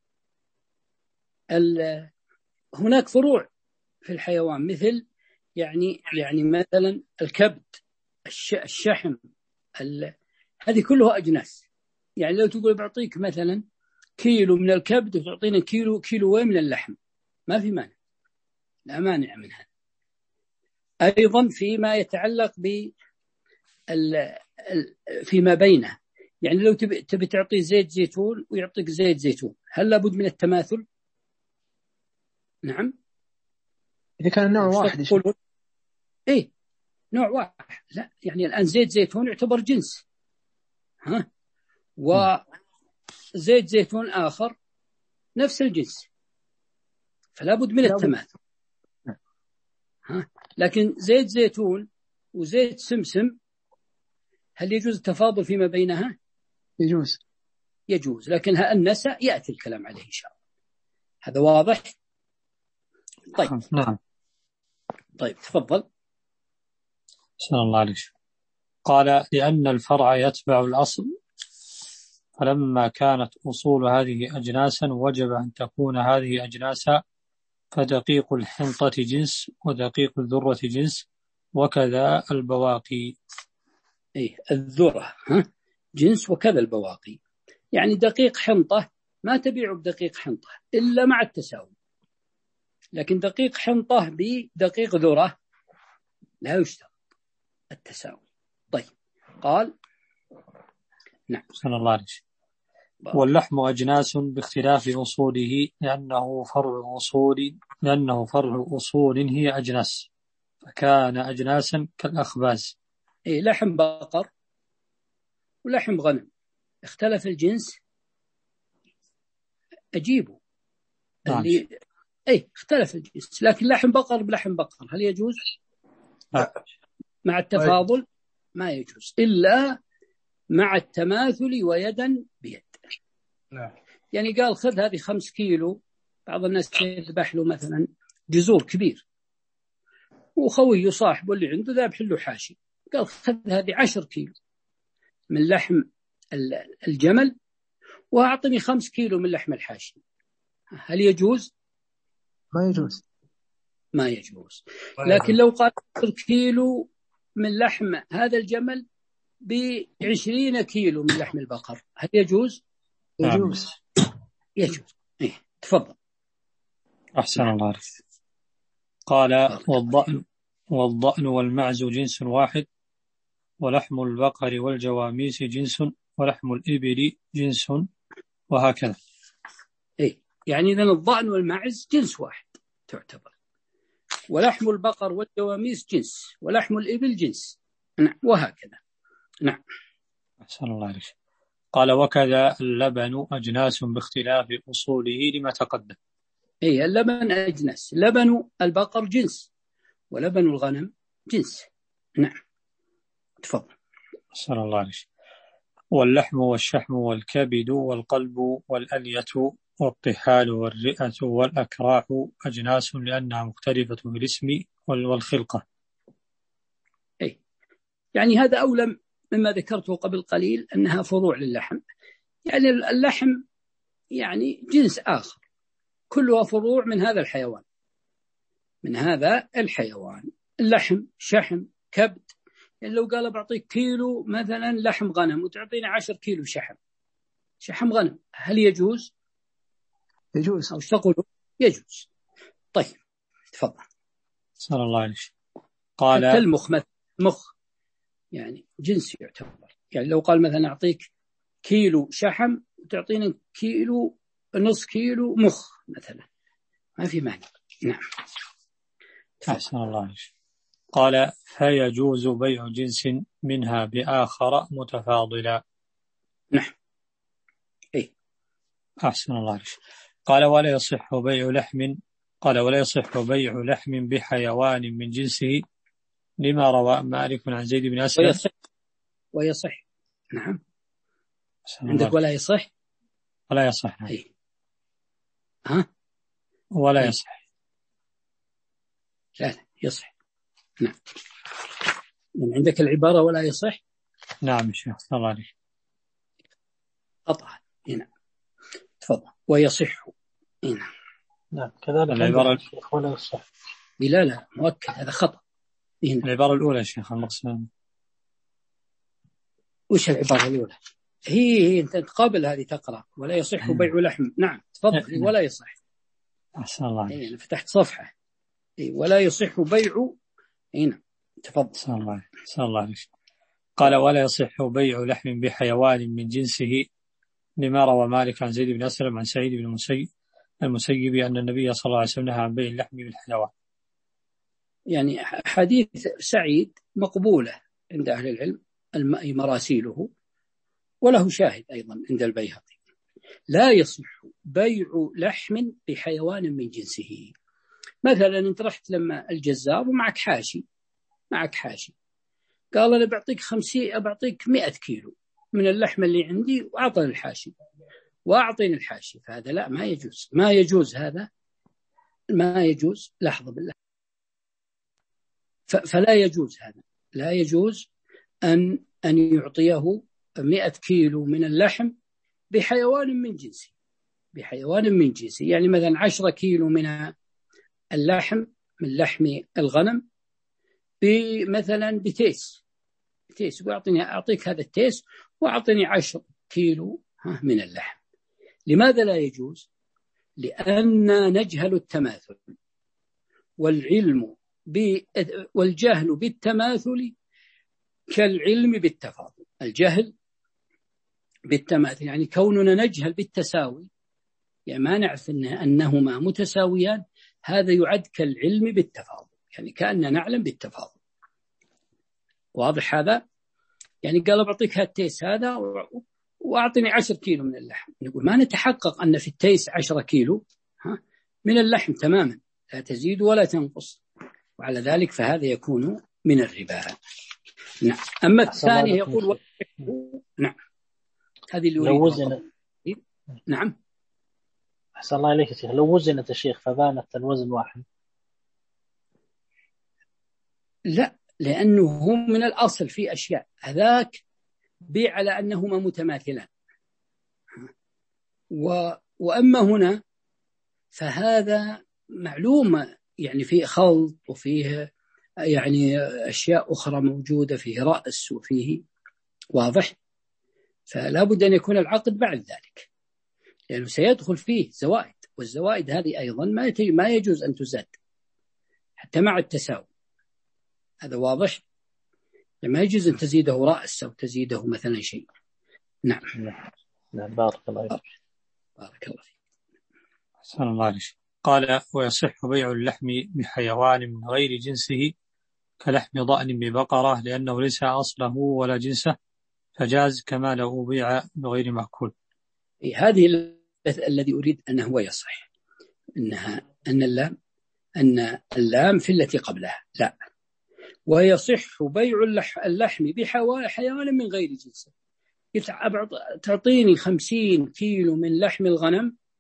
هناك فروع في الحيوان مثل يعني يعني مثلا الكبد، الشحم، هذه كلها أجناس. يعني لو تقول بعطيك مثلا كيلو من الكبد وتعطينا كيلو كيلو من اللحم، ما في مانع، لا مانع من هذا. أيضا فيما يتعلق ب فيما بينه، يعني لو تبي تبي تعطي زيت زيتون ويعطيك زيت زيتون، هل لابد من التماثل؟ نعم، إذا كان نوع واحد. إيه نوع واحد، لا، يعني الآن زيت زيتون يعتبر جنس، ها، وزيت زيتون آخر نفس الجنس، فلا بد من التماثل. ها، لكن زيت زيتون وزيت سمسم هل يجوز التفاضل فيما بينها؟ يجوز يجوز، لكن النسأ يأتي الكلام عليه إن شاء الله. هذا واضح؟ طيب نعم. طيب تفضل. سلام الله عليك. قال لأن الفرع يتبع الأصل، فلما كانت أصول هذه أجناسا وجب أن تكون هذه أجناسا، فدقيق الحنطة جنس ودقيق الذرة جنس وكذا البواقي. إيه الذرة ها جنس وكذا البواقي، يعني دقيق حنطة ما تبيع بدقيق حنطة إلا مع التساوي، لكن دقيق حنطة بدقيق ذرة لا يشترط التساوي. طيب قال نعم. سبحان الله عليك. واللحم أجناس باختلاف أصوله لأنه فرع أصول لأنه فرع أصول هي أجناس، فكان أجناسا كالأخباز. إيه لحم بقر ولحم غنم اختلف الجنس أجيبه اللي أي اختلف الجنس، لكن لحم بقر بلحم بقر هل يجوز؟ لا. مع التفاضل ما يجوز إلا مع التماثل ويدا بيد. نعم. يعني قال خذ هذه خمس كيلو، بعض الناس يذبح له مثلا جزور كبير وخويه صاحبه اللي عنده ذابح له حاشي، قال خذ هذه عشر كيلو من لحم الجمل وأعطني خمس كيلو من لحم الحاشي، هل يجوز؟ ما يجوز. ما يجوز. لكن لو قال عشر كيلو من لحم هذا الجمل بعشرين كيلو من لحم البقر هل يجوز؟ يجوز. يجوز. إيه تفضل. أحسن الله عليك. قال والضأن والضأن والمعز جنس واحد، ولحم البقر والجواميس جنس، ولحم الإبل جنس، وهكذا. إيه يعني إذن الضأن والمعز جنس واحد تعتبر، ولحم البقر والجواميس جنس، ولحم الإبل جنس، نعم، وهكذا. نعم. أحسن الله عليك. قال وكذا اللبن أجناس باختلاف أصوله لما تقدم. إيه اللبن أجناس، لبن البقر جنس ولبن الغنم جنس. نعم تفضل. أحسن الله عليك. واللحم والشحم والكبد والقلب والألية والطحال والرئة والأكراح أجناس لأنها مختلفة في الاسم والخلقة. أي يعني هذا أولى مما ذكرته قبل قليل أنها فروع للحم. يعني اللحم يعني جنس آخر كلها فروع من هذا الحيوان من هذا الحيوان اللحم شحم كبد. يعني لو قال بعطيك كيلو مثلا لحم غنم وتعطيني عشر كيلو شحم شحم غنم هل يجوز؟ يجوز. أو تقول يجوز. طيب تفضل. صلى الله عليه وسلم. قال حتى المخ مثلا مخ يعني جنس يعتبر. يعني لو قال مثلا أعطيك كيلو شحم وتعطيني كيلو نص كيلو مخ مثلا ما في معنى. نعم. أحسن الله عليه. قال فيجوز بيع جنس منها بآخر متفاضلا. نعم. إيه. أحسن الله عليه. قال ولا يصح بيع لحم قال ولا يصح بيع لحم بحيوان من جنسه لما روى مالك عن زيد بن أسلم. ويصح ويصح. نعم. عندك ولا يصح ولا يصح. نعم. إيه. ها ولا إيه. يصح. لا لا يصح. نعم. من عندك العبارة ولا يصح. نعم شيخ صلى الله عليه. قطعا. نعم. تفضل. ويصح. نعم. نعم كذلك العبارة الشيخ ولا يصح. لا لا مؤكد هذا خطأ. هنا. العبارة الأولى شيخ المقصود. وش العبارة الأولى؟ هي, هي أنت قابل هذه تقرأ ولا يصح بيع لحم. نعم تفضل. نعم. ولا يصح. أحسن الله. إيه أنا فتحت صفحة. إيه ولا يصح بيع. هنا تفضل. صلى الله صلى الله عليه. قال ولا يصح بيع لحم بحيوان من جنسه لما روى مالك عن زيد بن أسلم عن سعيد بن المسيب المسيب أن النبي صلى الله عليه وسلم نهى عن بيع اللحم بالحيوان. يعني حديث سعيد مقبولة عند أهل العلم مراسيله وله شاهد أيضا عند البيهقي. لا يصح بيع لحم بحيوان من جنسه. مثلا انت رحت لما الجزار ومعك حاشي معك حاشي قال أنا بعطيك خمسين بعطيك مئة كيلو من اللحم اللي عندي وأعطني الحاشي وأعطيني الحاشي فهذا لا ما يجوز ما يجوز هذا ما يجوز. لحظة بالله. فلا يجوز هذا لا يجوز أن أن يعطيه مئة كيلو من اللحم بحيوان من جنسه بحيوان من جنسه. يعني مثلا عشرة كيلو من اللحم من لحم الغنم بمثلا بتيس تيس وأعطيني أعطيك هذا التيس وأعطيني عشر كيلو من اللحم. لماذا لا يجوز؟ لأن نجهل التماثل والعلم والجهل بالتماثل كالعلم بالتفاضل. الجهل بالتماثل يعني كوننا نجهل بالتساوي يعني ما نعرف إن أنهما متساويان هذا يعد كالعلم بالتفاضل يعني كأننا نعلم بالتفاضل. واضح هذا؟ يعني قال بعطيك هالتيس هذا وأعطني عشر كيلو من اللحم. نقول ما نتحقق أن في التيس عشرة كيلو من اللحم تماما لا تزيد ولا تنقص وعلى ذلك فهذا يكون من الربا. نعم. أما الثاني يقول نعم هذه اللي لو وزن. نعم. أحسن الله عليك شيخ. لو وزنت الشيخ فبانت الوزن واحد. لا لأنه هم من الأصل في أشياء هذاك بيع على أنهما متماثلان و... وأما هنا فهذا معلومة يعني فيه خلط وفيه يعني أشياء أخرى موجودة فيه رأس وفيه واضح. فلا بد أن يكون العقد بعد ذلك لأنه سيدخل فيه زوائد والزوائد هذه أيضا ما ما يجوز أن تزاد حتى مع التساوي. هذا واضح. لما يجوز أن تزيده رأس أو تزيده مثلا شيء. نعم. نعم بارك الله فيك. بارك الله فيك. أحسن الله عليك. قال ويصح بيع اللحم بحيوان من غير جنسه كلحم ضأن ببقرة لأنه ليس أصله ولا جنسه فجاز كما لو بيع بغير مأكول. هذه الذي أريد أنه هو يصح أنها أن اللام أن اللام في التي قبلها لا. ويصح بيع اللحم بحيوان من غير جنسه. تعطيني خمسين كيلو من لحم الغنم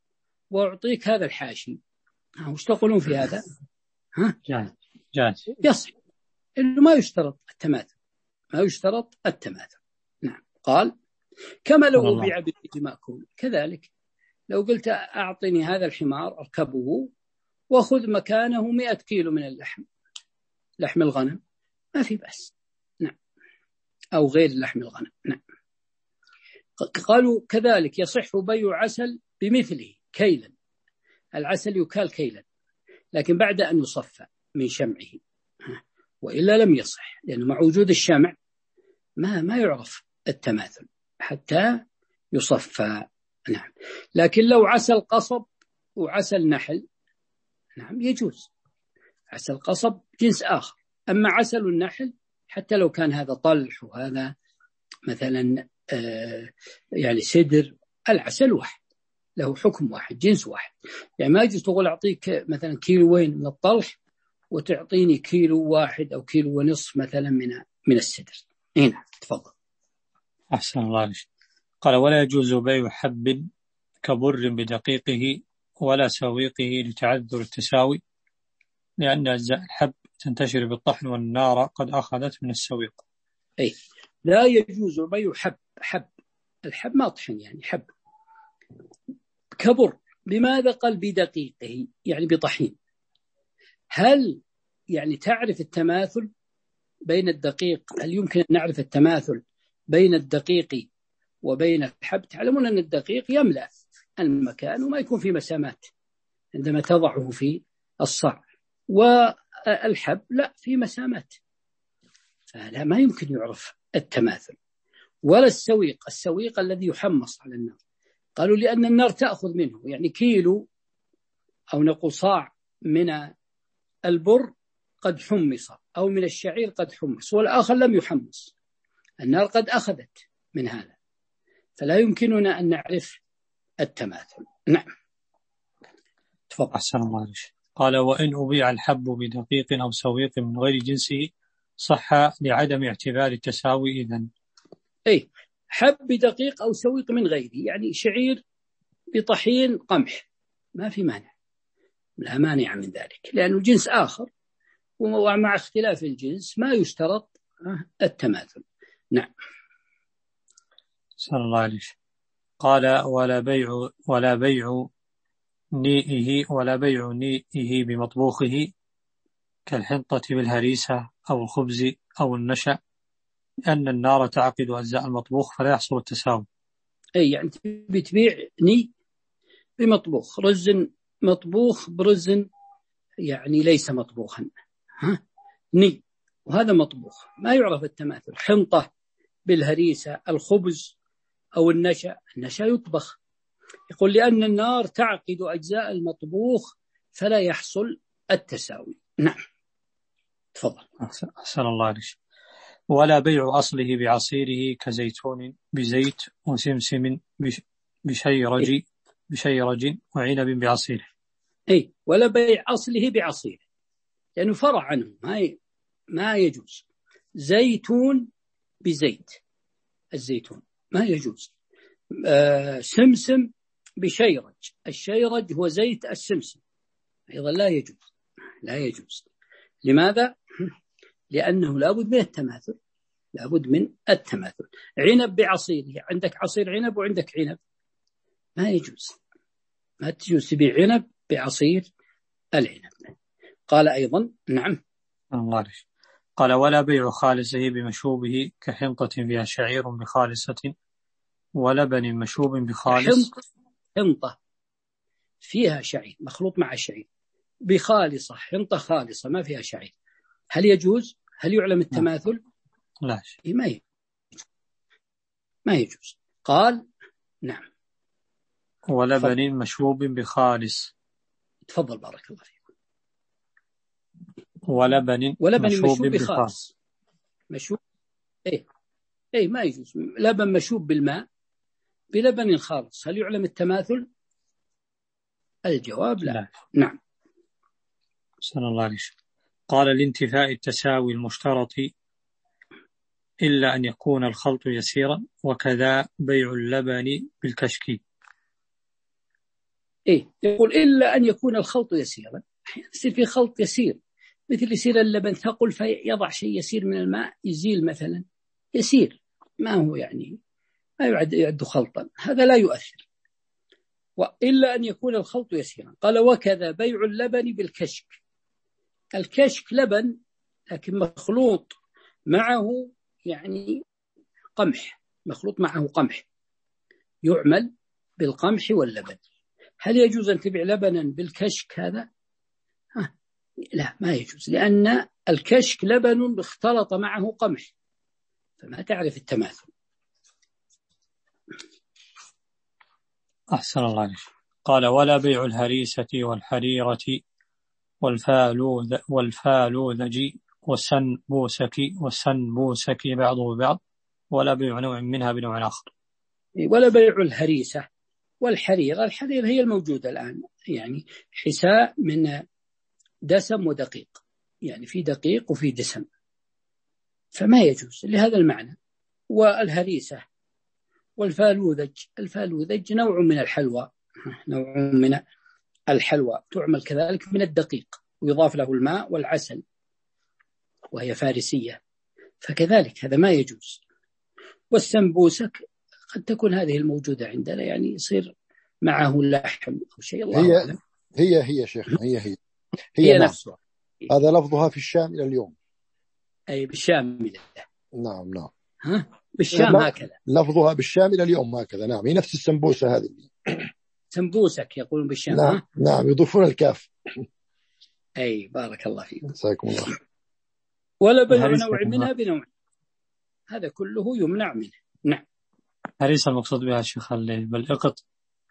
وأعطيك هذا الحاشي، وش تقولون في هذا؟ ها؟ جاهز جاهز يصح، إنه ما يشترط التماثل، ما يشترط التماثل. نعم. قال كما لو أبيع ببيت مأكول، كذلك لو قلت أعطني هذا الحمار أركبه وأخذ مكانه مئة كيلو من اللحم، لحم الغنم، ما في بأس. نعم. أو غير لحم الغنم. نعم. قالوا كذلك يصح بيع عسل بمثله كيلا، العسل يكال كيلا لكن بعد أن يصفى من شمعه، وإلا لم يصح، لأنه مع وجود الشمع ما ما يعرف التماثل حتى يصفى. نعم. لكن لو عسل قصب وعسل نحل، نعم يجوز. عسل قصب جنس آخر، أما عسل النحل حتى لو كان هذا طلح وهذا مثلا آه يعني سدر، العسل واحد، له حكم واحد، جنس واحد. يعني ما يجوز تقول أعطيك مثلا كيلوين من الطلح وتعطيني كيلو واحد أو كيلو ونصف مثلا من من السدر. هنا تفضل. أحسن الله عليك. قال ولا يجوز بيع حب كبر بدقيقه ولا سويقه لتعذر التساوي، لأن أجزاء الحب تنتشر بالطحن والنار قد أخذت من السويق. أي لا يجوز بيع حب، حب الحب ما طحن يعني حب كبر. لماذا قال بدقيقه؟ يعني بطحين. هل يعني تعرف التماثل بين الدقيق؟ هل يمكن أن نعرف التماثل بين الدقيق وبين الحب؟ تعلمون أن الدقيق يملأ المكان وما يكون في مسامات عندما تضعه في الصاع، والحب لا في مسامات، فلا ما يمكن يعرف التماثل. ولا السويق، السويق الذي يحمص على النار، قالوا لأن النار تأخذ منه، يعني كيلو أو نقول صاع من البر قد حمص أو من الشعير قد حمص والآخر لم يحمص، النار قد أخذت من هذا، فلا يمكننا أن نعرف التماثل. نعم تفضل. أحسن الله عليك. قال وإن أبيع الحب بدقيق أو سويق من غير جنسه صح لعدم اعتبار التساوي إذن. أي حب بدقيق أو سويق من غيره، يعني شعير بطحين قمح، ما في مانع، لا مانع من ذلك، لأنه جنس آخر ومع اختلاف الجنس ما يشترط التماثل. نعم. أحسن الله عليك. قال ولا بيع ولا بيع نيئه ولا بيع نيئه بمطبوخه كالحنطة بالهريسة أو الخبز أو النشا، لأن النار تعقد أجزاء المطبوخ فلا يحصل التساوي. أي يعني بتبيع ني بمطبوخ، رز مطبوخ برز يعني ليس مطبوخا، ها ني وهذا مطبوخ، ما يعرف التماثل. حنطة بالهريسة، الخبز أو النشا، النشا يطبخ، يقول لأن النار تعقد أجزاء المطبوخ فلا يحصل التساوي. نعم تفضل. أحسن الله عليك. ولا بيع أصله بعصيره كزيتون بزيت وسمسم بشيرج بشيرج وعنب بعصيره. أي ولا بيع أصله بعصيره لأنه فرع عنه، ما ما يجوز. زيتون بزيت الزيتون ما يجوز. آه سمسم بشيرج، الشيرج هو زيت السمسم، أيضا لا يجوز، لا يجوز. لماذا؟ لأنه لابد من التماثل، لابد من التماثل. عنب بعصيره، عندك عصير عنب وعندك عنب، ما يجوز، ما تجوز تبيع عنب بعصير العنب. قال أيضا نعم. الله عليك. قال ولا بيع خالصه بمشوبه كحنطة فيها شعير بخالصة ولبن مشوب بخالص. حنطة فيها شعير مخلوط مع شعير بخالصة، حنطة خالصة ما فيها شعير، هل يجوز؟ هل يعلم التماثل؟ لا ما يجوز، ما يجوز. قال نعم. ولبن فضل. مشوب بخالص. تفضل بارك الله فيك. ولبن, ولبن مشوب, مشوب بخالص. مشوب ايه ايه ما يجوز. لبن مشوب بالماء بلبن خالص، هل يعلم التماثل؟ الجواب لا, لا. نعم. صلى الله عليه وسلم. قال لانتفاء التساوي المشترط إلا أن يكون الخلط يسيرا، وكذا بيع اللبن بالكشك. إيه يقول إلا أن يكون الخلط يسيرا، أحيانا يصير في خلط يسير، مثل يصير اللبن ثقل فيضع شيء يسير من الماء يزيل مثلا، يسير ما هو يعني ما يعد, يعد خلطا، هذا لا يؤثر. وإلا أن يكون الخلط يسيرا. قال وكذا بيع اللبن بالكشك، الكشك لبن لكن مخلوط معه يعني قمح، مخلوط معه قمح، يعمل بالقمح واللبن. هل يجوز أن تبيع لبنا بالكشك هذا؟ ها. لا ما يجوز، لأن الكشك لبن اختلط معه قمح فما تعرف التماثل. أحسن الله عليك. قال ولا بيع الهريسة والحريرة والفالوذ والفالوذج والسنبوسك والسنبوسك بعضه ببعض، ولا بيع نوع منها بنوع آخر. ولا بيع الهريسة والحريرة، الحريرة هي الموجودة الآن، يعني حساء من دسم ودقيق، يعني في دقيق وفي دسم، فما يجوز لهذا المعنى. والهريسة والفالوذج، الفالوذج نوع من الحلوى، نوع من الحلوى تعمل كذلك من الدقيق ويضاف له الماء والعسل وهي فارسية، فكذلك هذا ما يجوز. والسنبوسك قد تكون هذه الموجودة عندنا، يعني يصير معه لحم أو شيء، الله هي أعلم. هي هي شيخنا هي هي هي, هي نعم. نفسها. هذا لفظها في الشام إلى اليوم. أي بالشام. نعم نعم. ها بالشام هكذا لفظها بالشام إلى اليوم هكذا. نعم هي نفس السنبوسة هذه. سنبوسك يقولون بالشام. نعم ها؟ نعم يضيفون الكاف. أي بارك الله فيك. جزاكم الله. ولا بيع نوع منها بنوع، هذا كله يمنع منه. نعم. هريسة المقصود بها شيخ بالإقط؟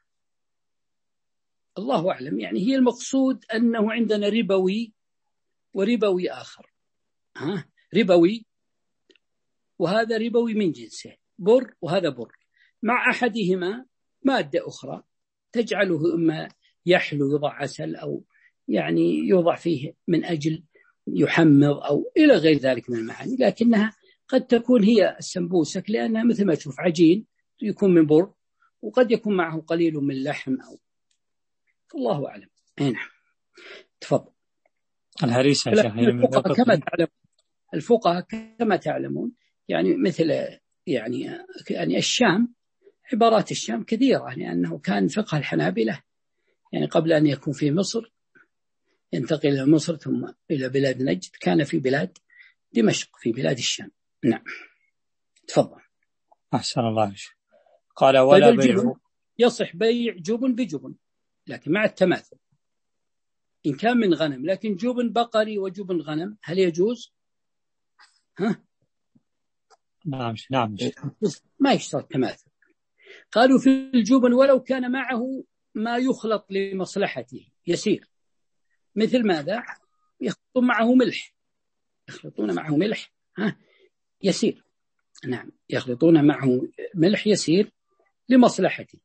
الله أعلم، يعني هي المقصود أنه عندنا ربوي وربوي آخر. ها ربوي وهذا ربوي من جنسه، بر وهذا بر، مع أحدهما مادة أخرى تجعله إما يحلو يضع عسل أو يعني يوضع فيه من أجل يحمض أو إلى غير ذلك من المعاني، لكنها قد تكون هي السنبوسك لأنها مثل ما تشوف عجين يكون من بر وقد يكون معه قليل من لحم أو الله أعلم. هنا تفضل. الهريسة الفقهاء كما تعلم الفقهاء كما تعلمون يعني مثل يعني يعني الشام، عبارات الشام كثيرة، لأنه يعني كان فقه الحنابلة يعني قبل أن يكون في مصر ينتقل إلى مصر ثم إلى بلاد نجد، كان في بلاد دمشق في بلاد الشام. نعم تفضل. أحسن الله عليك. قال ولا بيع، يصح بيع جبن بجبن لكن مع التماثل، إن كان من غنم، لكن جبن بقري وجبن غنم هل يجوز؟ ها؟ نعم نعم ما يشترط تماثل. قالوا في الجبن ولو كان معه ما يخلط لمصلحته يسير، مثل ماذا؟ يخلطون معه ملح، يخلطون معه ملح ها يسير. نعم يخلطون معه ملح يسير لمصلحته.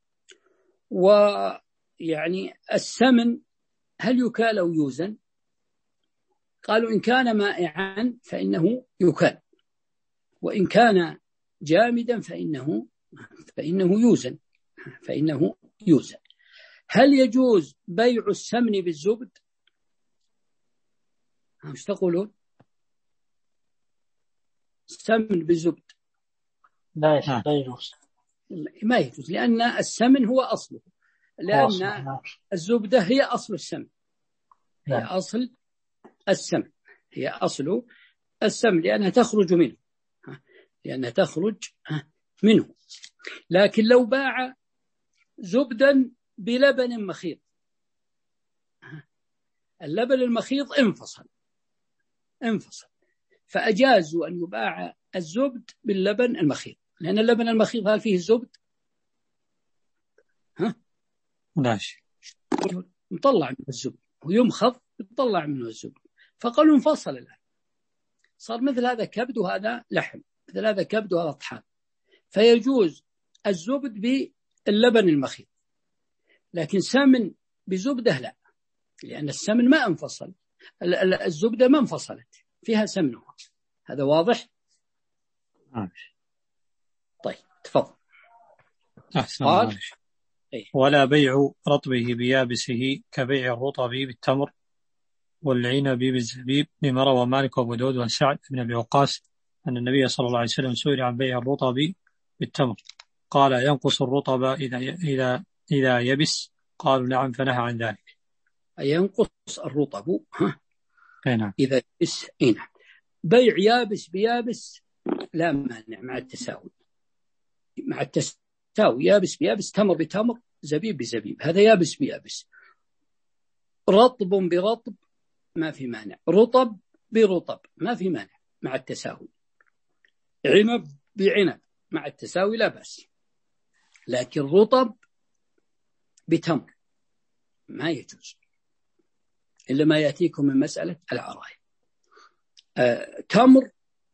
ويعني السمن هل يكال أو يوزن؟ قالوا إن كان مائعا فإنه يكال، وإن كان جامدا فإنه فإنه يوزن فإنه يوزن. هل يجوز بيع السمن بالزبد؟ ايش تقولون؟ السمن بالزبد لا يجوز، ما يجوز، لأن السمن هو أصله، لأن الزبدة هي أصل السمن، هي أصل السمن هي أصل السمن لأنها تخرج منه لأنها تخرج منه. لكن لو باع زبدا بلبن مخيط، اللبن المخيط انفصل انفصل فأجازوا أن يباع الزبد باللبن المخيط، لأن اللبن المخيط هل فيه الزبد؟ ها؟ ماشي. مطلع منه الزبد ويمخض يطلع منه الزبد، فقالوا انفصل الآن، صار مثل هذا كبد وهذا لحم، مثل هذا كبد وهذا طحال، فيجوز الزبد باللبن المخيط، لكن سمن بزبدة لا، لأن السمن ما انفصل، الزبدة ما انفصلت فيها سمنها. هذا واضح؟ ماشي. طيب تفضل. أحسن قال ولا بيع رطبه بيابسه كبيع الرطب بالتمر والعنب بالزبيب، لما روى مالك وابو داود وسعد بن ابي وقاص ان النبي صلى الله عليه وسلم سئل عن بيع الرطب بالتمر قال ينقص الرطب اذا اذا اذا يبس، قالوا نعم فنهى عن ذلك. ينقص الرطب ها نعم. اذا يبس اين بيع يابس بيابس لا مانع مع التساوي، مع التساوي يابس بيابس، تمر بتمر، زبيب بزبيب، هذا يابس بيابس. رطب برطب ما في مانع، رطب برطب ما في مانع مع التساوي، عنب بعنب مع التساوي لا بأس، لكن رطب بتمر ما يجوز إلا ما يأتيكم من مسألة العراية. آه، تمر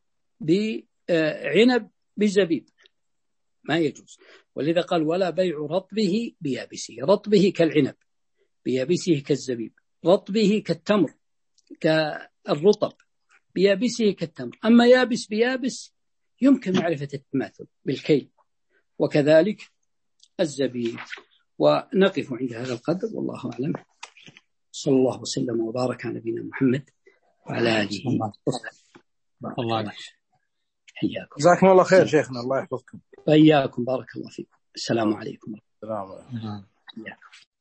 بعنب بزبيب ما يجوز، ولذا قال ولا بيع رطبه بيابسه، رطبه كالعنب، بيابسه كالزبيب، رطبه كالتمر كالرطب، بيابسه كالتمر. أما يابس بيابس يمكن معرفة التماثل بالكيل، وكذلك الزبيب. ونقف عند هذا القدر والله أعلم. صلى الله وسلم وبارك على نبينا محمد وعلى آله وصحبه. الله عليك. حياكم. جزاكم الله خير شيخنا، الله يحفظكم. وإياكم، بارك الله فيكم. السلام عليكم. السلام عليكم.